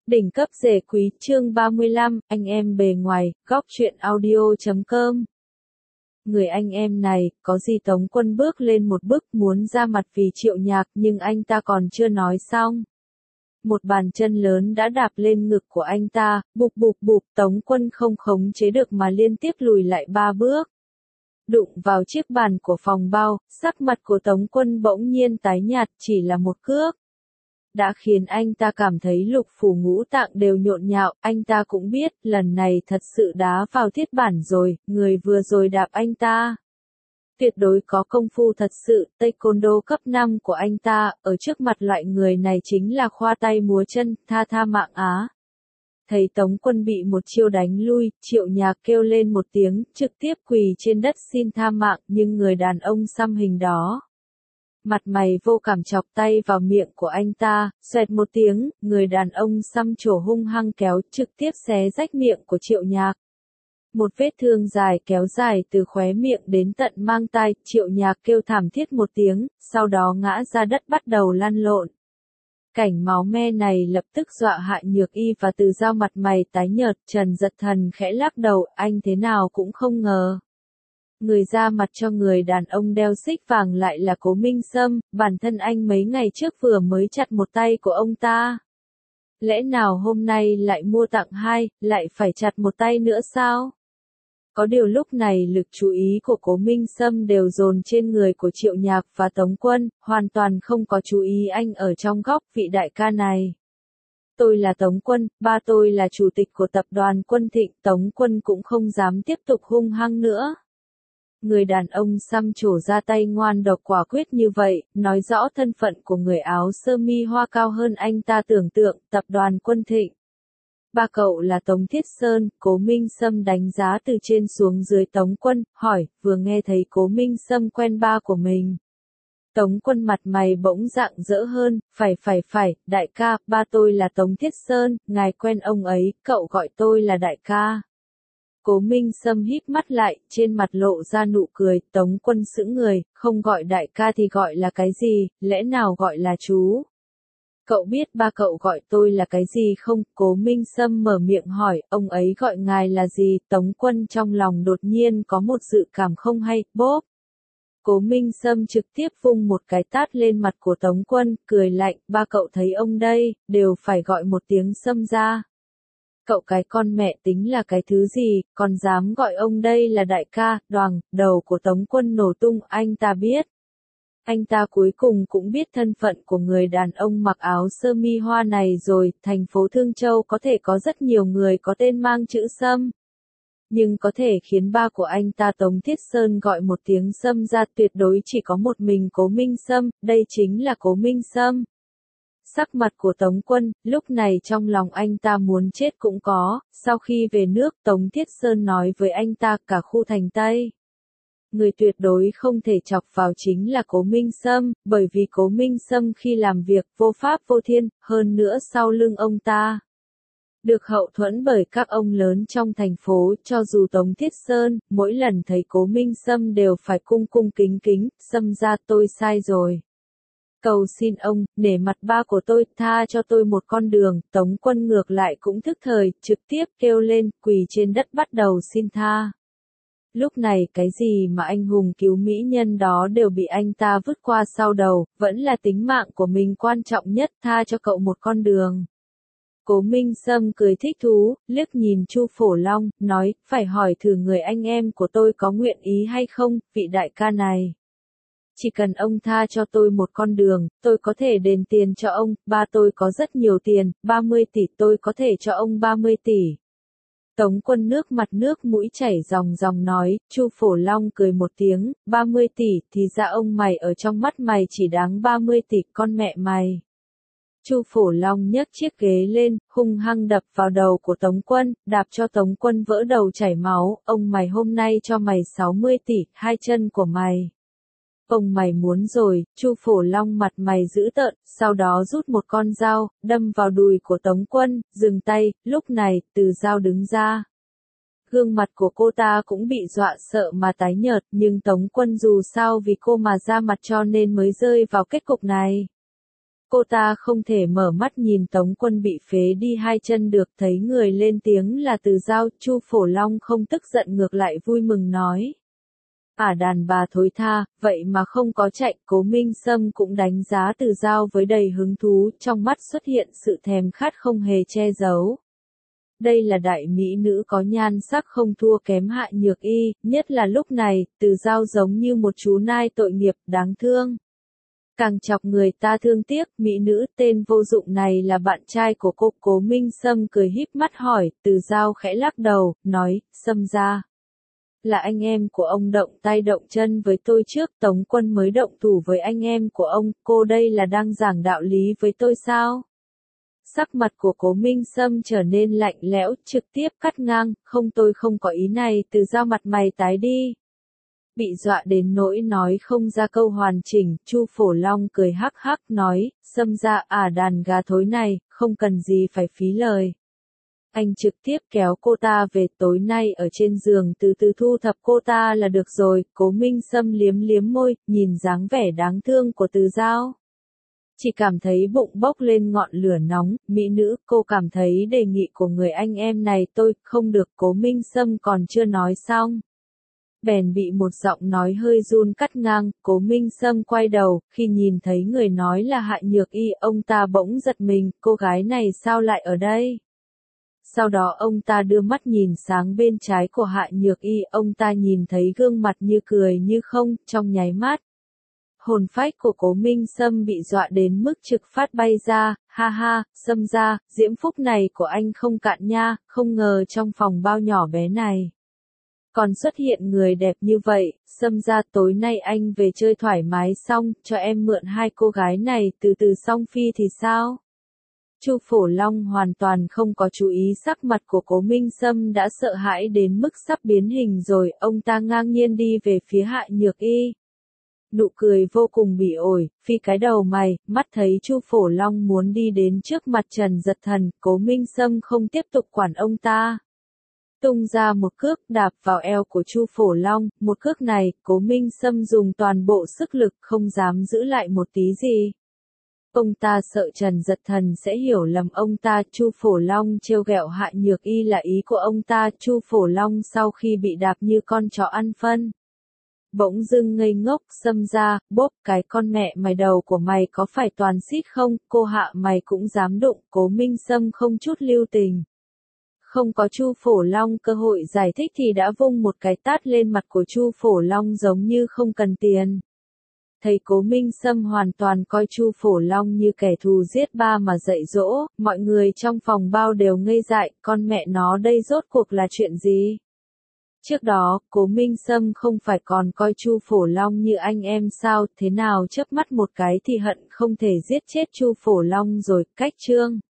Đỉnh cấp rể quý chương 35, anh em bề ngoài, góc truyện audio.com. Người anh em này, có gì Tống Quân bước lên một bước muốn ra mặt vì Triệu Nhạc nhưng anh ta còn chưa nói xong. Một bàn chân lớn đã đạp lên ngực của anh ta, bụp bụp bụp, Tống Quân không khống chế được mà liên tiếp lùi lại 3 bước. Đụng vào chiếc bàn của phòng bao, sắc mặt của Tống Quân bỗng nhiên tái nhạt, chỉ là một cước đã khiến anh ta cảm thấy lục phủ ngũ tạng đều nhộn nhạo, anh ta cũng biết, lần này thật sự đá vào thiết bản rồi, người vừa rồi đạp anh ta tuyệt đối có công phu thật sự, taekwondo cấp 5 của anh ta, ở trước mặt loại người này chính là khoa tay múa chân, tha mạng á. Thấy Tống Quân bị một chiêu đánh lui, Triệu Nhạc kêu lên một tiếng, trực tiếp quỳ trên đất xin tha mạng, nhưng người đàn ông xăm hình đó mặt mày vô cảm chọc tay vào miệng của anh ta, xoẹt một tiếng, người đàn ông xăm trổ hung hăng kéo trực tiếp xé rách miệng của Triệu Nhạc. Một vết thương dài kéo dài từ khóe miệng đến tận mang tai, Triệu Nhạc kêu thảm thiết một tiếng, sau đó ngã ra đất bắt đầu lăn lộn. Cảnh máu me này lập tức dọa hại Nhược Y và Từ Giao mặt mày tái nhợt, Trần Giật Thần khẽ lắc đầu, anh thế nào cũng không ngờ. Người ra mặt cho người đàn ông đeo xích vàng lại là Cố Minh Sâm, bản thân anh mấy ngày trước vừa mới chặt một tay của ông ta. Lẽ nào hôm nay lại mua tặng hai, lại phải chặt một tay nữa sao? Có điều lúc này lực chú ý của Cố Minh Sâm đều dồn trên người của Triệu Nhạc và Tống Quân, hoàn toàn không có chú ý anh ở trong góc vị đại ca này. Tôi là Tống Quân, ba tôi là chủ tịch của tập đoàn Quân Thịnh, Tống Quân cũng không dám tiếp tục hung hăng nữa. Người đàn ông xăm trổ ra tay ngoan độc quả quyết như vậy, nói rõ thân phận của người áo sơ mi hoa cao hơn anh ta tưởng tượng, tập đoàn Quân Thịnh. Ba cậu là Tống Thiết Sơn, Cố Minh Sâm đánh giá từ trên xuống dưới Tống Quân, hỏi, vừa nghe thấy Cố Minh Sâm quen ba của mình. Tống Quân mặt mày bỗng rạng rỡ hơn, phải, đại ca, ba tôi là Tống Thiết Sơn, ngài quen ông ấy, cậu gọi tôi là đại ca. Cố Minh Sâm híp mắt lại, trên mặt lộ ra nụ cười, Tống Quân sững người, không gọi đại ca thì gọi là cái gì, lẽ nào gọi là chú? Cậu biết ba cậu gọi tôi là cái gì không? Cố Minh Sâm mở miệng hỏi, ông ấy gọi ngài là gì? Tống Quân trong lòng đột nhiên có một dự cảm không hay, bốp. Cố Minh Sâm trực tiếp vung một cái tát lên mặt của Tống Quân, cười lạnh, ba cậu thấy ông đây, đều phải gọi một tiếng Sâm ra. Cậu cái con mẹ tính là cái thứ gì, còn dám gọi ông đây là đại ca, đoàng, đầu của Tống Quân nổ tung, anh ta biết. Anh ta cuối cùng cũng biết thân phận của người đàn ông mặc áo sơ mi hoa này rồi, thành phố Thương Châu có thể có rất nhiều người có tên mang chữ Sâm. Nhưng có thể khiến ba của anh ta Tống Thiết Sơn gọi một tiếng Sâm ra tuyệt đối chỉ có một mình Cố Minh Sâm, đây chính là Cố Minh Sâm. Sắc mặt của Tống Quân, lúc này trong lòng anh ta muốn chết cũng có, sau khi về nước Tống Thiết Sơn nói với anh ta cả khu thành Tây. Người tuyệt đối không thể chọc vào chính là Cố Minh Sâm, bởi vì Cố Minh Sâm khi làm việc vô pháp vô thiên, hơn nữa sau lưng ông ta được hậu thuẫn bởi các ông lớn trong thành phố, cho dù Tống Thiết Sơn, mỗi lần thấy Cố Minh Sâm đều phải cung cung kính kính, Sâm ra tôi sai rồi. Cầu xin ông, nể mặt ba của tôi, tha cho tôi một con đường, Tống Quân ngược lại cũng thức thời, trực tiếp kêu lên, quỳ trên đất bắt đầu xin tha. Lúc này cái gì mà anh hùng cứu mỹ nhân đó đều bị anh ta vứt qua sau đầu, vẫn là tính mạng của mình quan trọng nhất, tha cho cậu một con đường. Cố Minh Sâm cười thích thú, liếc nhìn Chu Phổ Long, nói, phải hỏi thử người anh em của tôi có nguyện ý hay không, vị đại ca này. Chỉ cần ông tha cho tôi một con đường, tôi có thể đền tiền cho ông, ba tôi có rất nhiều tiền, 30 tỷ tôi có thể cho ông 30 tỷ. Tống Quân nước mặt nước mũi chảy ròng ròng nói, Chu Phổ Long cười một tiếng, 30 tỷ thì ra ông mày ở trong mắt mày chỉ đáng 30 tỷ con mẹ mày. Chu Phổ Long nhấc chiếc ghế lên, hung hăng đập vào đầu của Tống Quân, đạp cho Tống Quân vỡ đầu chảy máu, ông mày hôm nay cho mày 60 tỷ, hai chân của mày. Ông mày muốn rồi, Chu Phổ Long mặt mày dữ tợn, sau đó rút một con dao, đâm vào đùi của Tống Quân, dừng tay, lúc này, Từ Giao đứng ra. Gương mặt của cô ta cũng bị dọa sợ mà tái nhợt, nhưng Tống Quân dù sao vì cô mà ra mặt cho nên mới rơi vào kết cục này. Cô ta không thể mở mắt nhìn Tống Quân bị phế đi hai chân được, thấy người lên tiếng là Từ Giao. Chu Phổ Long không tức giận ngược lại vui mừng nói. Đàn bà thối tha, vậy mà không có chạy. Cố Minh Sâm cũng đánh giá Từ Giao với đầy hứng thú, trong mắt xuất hiện sự thèm khát không hề che giấu. Đây là đại mỹ nữ có nhan sắc không thua kém Hạ Nhược Y, nhất là lúc này, Từ Giao giống như một chú nai tội nghiệp, đáng thương. Càng chọc người ta thương tiếc, mỹ nữ tên vô dụng này là bạn trai của cô. Cố Minh Sâm cười híp mắt hỏi. Từ Giao khẽ lắc đầu, nói, Sâm gia là anh em của ông động tay động chân với tôi trước, Tống Quân mới động thủ với anh em của ông, cô đây là đang giảng đạo lý với tôi sao? Sắc mặt của Cố Minh Sâm trở nên lạnh lẽo, trực tiếp cắt ngang, không, tôi không có ý này. Từ Giao mặt mày tái đi. Bị dọa đến nỗi nói không ra câu hoàn chỉnh, Chu Phổ Long cười hắc hắc nói, Sâm gia đàn gà thối này, không cần gì phải phí lời. Anh trực tiếp kéo cô ta về, tối nay ở trên giường từ từ thu thập cô ta là được rồi. Cố Minh Sâm liếm liếm môi, nhìn dáng vẻ đáng thương của Từ Giao. Chỉ cảm thấy bụng bốc lên ngọn lửa nóng. Mỹ nữ, cô cảm thấy đề nghị của người anh em này tôi không được. Cố Minh Sâm còn chưa nói xong, bèn bị một giọng nói hơi run cắt ngang. Cố Minh Sâm quay đầu, khi nhìn thấy người nói là Hạ Nhược Y, ông ta bỗng giật mình, cô gái này sao lại ở đây? Sau đó ông ta đưa mắt nhìn sang bên trái của Hạ Nhược Y, ông ta nhìn thấy gương mặt như cười như không, trong nháy mắt. Hồn phách của Cố Minh Sâm bị dọa đến mức trực phát bay ra, ha ha, Sâm gia, diễm phúc này của anh không cạn nha, không ngờ trong phòng bao nhỏ bé này còn xuất hiện người đẹp như vậy. Sâm gia, tối nay anh về chơi thoải mái xong, cho em mượn hai cô gái này từ từ song phi thì sao? Chu Phổ Long hoàn toàn không có chú ý sắc mặt của Cố Minh Sâm đã sợ hãi đến mức sắp biến hình rồi, ông ta ngang nhiên đi về phía Hạ Nhược Y. Nụ cười vô cùng bỉ ổi, phi cái đầu mày, mắt thấy Chu Phổ Long muốn đi đến trước mặt Trần Giật Thần, Cố Minh Sâm không tiếp tục quản ông ta. Tung ra một cước đạp vào eo của Chu Phổ Long, một cước này, Cố Minh Sâm dùng toàn bộ sức lực không dám giữ lại một tí gì. Ông ta sợ Trần Giật Thần sẽ hiểu lầm ông ta. Chu Phổ Long trêu ghẹo Hạ Nhược Y là ý của ông ta. Chu Phổ Long sau khi bị đạp như con chó ăn phân, bỗng dưng ngây ngốc. Sâm gia, bốp, cái con mẹ mày, đầu của mày có phải toàn xít không? Cô Hạ mày cũng dám đụng? Cố Minh Sâm không chút lưu tình. Không có Chu Phổ Long cơ hội giải thích thì đã vung một cái tát lên mặt của Chu Phổ Long giống như không cần tiền. Thấy Cố Minh Sâm hoàn toàn coi Chu Phổ Long như kẻ thù giết ba mà dạy dỗ, mọi người trong phòng bao đều ngây dại, con mẹ nó đây rốt cuộc là chuyện gì? Trước đó, Cố Minh Sâm không phải còn coi Chu Phổ Long như anh em sao, thế nào chớp mắt một cái thì hận không thể giết chết Chu Phổ Long rồi. Cách chương